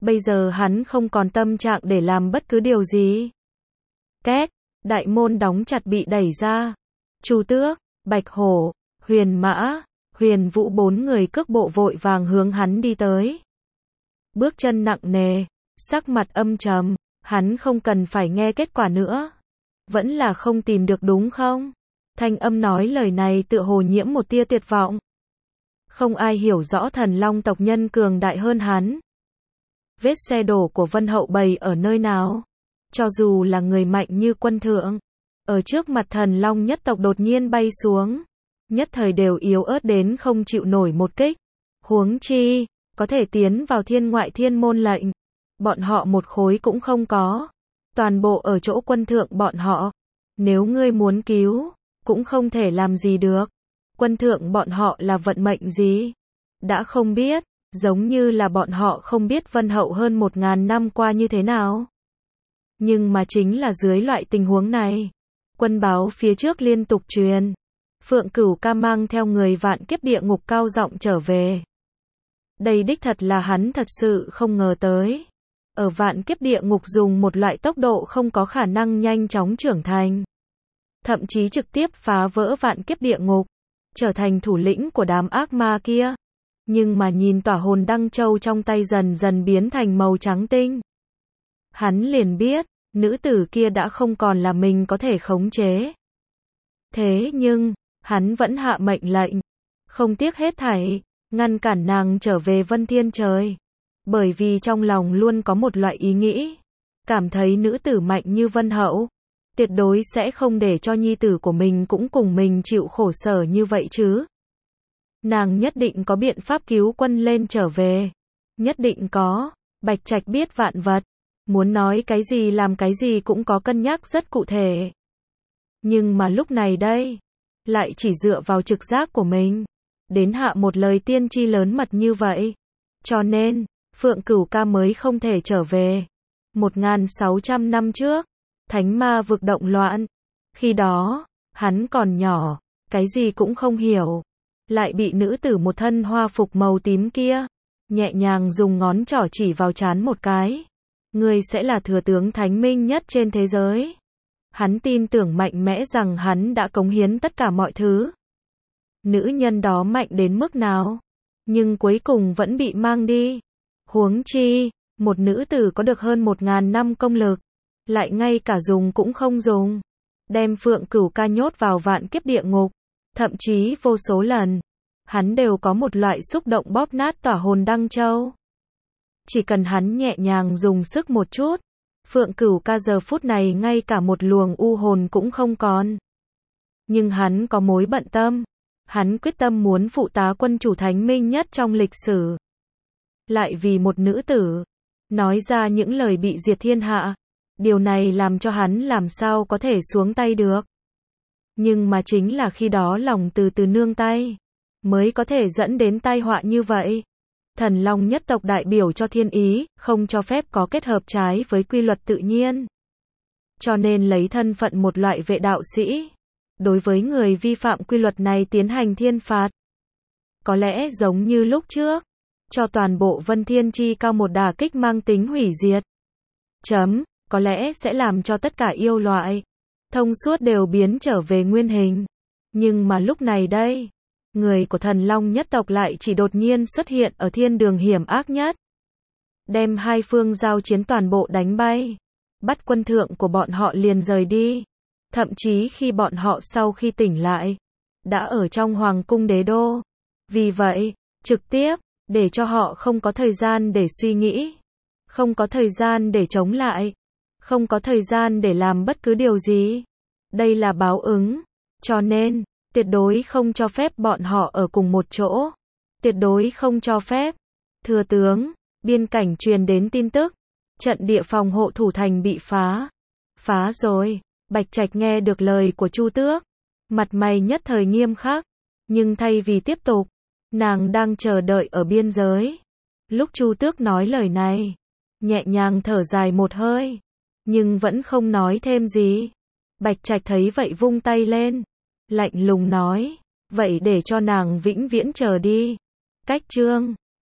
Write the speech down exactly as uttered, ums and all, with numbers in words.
Bây giờ hắn không còn tâm trạng để làm bất cứ điều gì. Két, đại môn đóng chặt bị đẩy ra. Chu Tước, Bạch Hổ, Huyền Mã, Huyền Vũ bốn người cước bộ vội vàng hướng hắn đi tới. Bước chân nặng nề, sắc mặt âm trầm, hắn không cần phải nghe kết quả nữa. Vẫn là không tìm được đúng không? Thanh âm nói lời này tựa hồ nhiễm một tia tuyệt vọng. Không ai hiểu rõ thần long tộc nhân cường đại hơn hắn. Vết xe đổ của Vân Hậu bày ở nơi nào? Cho dù là người mạnh như quân thượng, ở trước mặt thần long nhất tộc đột nhiên bay xuống, nhất thời đều yếu ớt đến không chịu nổi một kích. Huống chi, có thể tiến vào thiên ngoại thiên môn lệnh. Bọn họ một khối cũng không có. Toàn bộ ở chỗ quân thượng bọn họ. Nếu ngươi muốn cứu, cũng không thể làm gì được. Quân thượng bọn họ là vận mệnh gì? Đã không biết, giống như là bọn họ không biết Vân Hậu hơn một ngàn năm qua như thế nào. Nhưng mà chính là dưới loại tình huống này, quân báo phía trước liên tục truyền. Phượng Cửu Ca mang theo người vạn kiếp địa ngục cao giọng trở về. Đây đích thật là hắn thật sự không ngờ tới. Ở vạn kiếp địa ngục dùng một loại tốc độ không có khả năng nhanh chóng trưởng thành. Thậm chí trực tiếp phá vỡ vạn kiếp địa ngục, trở thành thủ lĩnh của đám ác ma kia. Nhưng mà nhìn tỏa hồn đăng châu trong tay dần dần biến thành màu trắng tinh. Hắn liền biết, nữ tử kia đã không còn là mình có thể khống chế. Thế nhưng, hắn vẫn hạ mệnh lệnh, không tiếc hết thảy, ngăn cản nàng trở về Vân Thiên Trời. Bởi vì trong lòng luôn có một loại ý nghĩ, cảm thấy nữ tử mạnh như Vân Hậu, tuyệt đối sẽ không để cho nhi tử của mình cũng cùng mình chịu khổ sở như vậy chứ. Nàng nhất định có biện pháp cứu quân lên trở về. Nhất định có. Bạch Trạch biết vạn vật. Muốn nói cái gì làm cái gì cũng có cân nhắc rất cụ thể. Nhưng mà lúc này đây, lại chỉ dựa vào trực giác của mình, đến hạ một lời tiên tri lớn mật như vậy. Cho nên, Phượng Cửu Ca mới không thể trở về. một nghìn sáu trăm năm trước, Thánh Ma vực động loạn. Khi đó, hắn còn nhỏ, cái gì cũng không hiểu. Lại bị nữ tử một thân hoa phục màu tím kia, nhẹ nhàng dùng ngón trỏ chỉ vào trán một cái. Ngươi sẽ là thừa tướng thánh minh nhất trên thế giới. Hắn tin tưởng mạnh mẽ rằng hắn đã cống hiến tất cả mọi thứ. Nữ nhân đó mạnh đến mức nào, nhưng cuối cùng vẫn bị mang đi. Huống chi, một nữ tử có được hơn một ngàn năm công lực, lại ngay cả dùng cũng không dùng. Đem Phượng Cửu Ca nhốt vào vạn kiếp địa ngục. Thậm chí vô số lần, hắn đều có một loại xúc động bóp nát tỏa hồn đăng châu. Chỉ cần hắn nhẹ nhàng dùng sức một chút, Phượng Cửu Ca giờ phút này ngay cả một luồng u hồn cũng không còn. Nhưng hắn có mối bận tâm, hắn quyết tâm muốn phụ tá quân chủ thánh minh nhất trong lịch sử. Lại vì một nữ tử, nói ra những lời bị diệt thiên hạ, điều này làm cho hắn làm sao có thể xuống tay được. Nhưng mà chính là khi đó lòng từ từ nương tay, mới có thể dẫn đến tai họa như vậy. Thần Long nhất tộc đại biểu cho thiên ý, không cho phép có kết hợp trái với quy luật tự nhiên. Cho nên lấy thân phận một loại vệ đạo sĩ, đối với người vi phạm quy luật này tiến hành thiên phạt. Có lẽ giống như lúc trước, cho toàn bộ Vân Thiên Chi cao một đả kích mang tính hủy diệt. Chấm, có lẽ sẽ làm cho tất cả yêu loại thông suốt đều biến trở về nguyên hình. Nhưng mà lúc này đây, người của thần Long nhất tộc lại chỉ đột nhiên xuất hiện ở thiên đường hiểm ác nhất. Đem hai phương giao chiến toàn bộ đánh bay. Bắt quân thượng của bọn họ liền rời đi. Thậm chí khi bọn họ sau khi tỉnh lại, đã ở trong hoàng cung đế đô. Vì vậy, trực tiếp, để cho họ không có thời gian để suy nghĩ. Không có thời gian để chống lại. Không có thời gian để làm bất cứ điều gì. Đây là báo ứng. Cho nên, tuyệt đối không cho phép bọn họ ở cùng một chỗ. Tuyệt đối không cho phép. Thừa tướng, biên cảnh truyền đến tin tức. Trận địa phòng hộ thủ thành bị phá. Phá rồi. Bạch Trạch nghe được lời của Chu Tước. Mặt mày nhất thời nghiêm khắc. Nhưng thay vì tiếp tục, nàng đang chờ đợi ở biên giới. Lúc Chu Tước nói lời này, nhẹ nhàng thở dài một hơi. Nhưng vẫn không nói thêm gì. Bạch Trạch thấy vậy vung tay lên. Lạnh lùng nói. Vậy để cho nàng vĩnh viễn chờ đi. Cách chương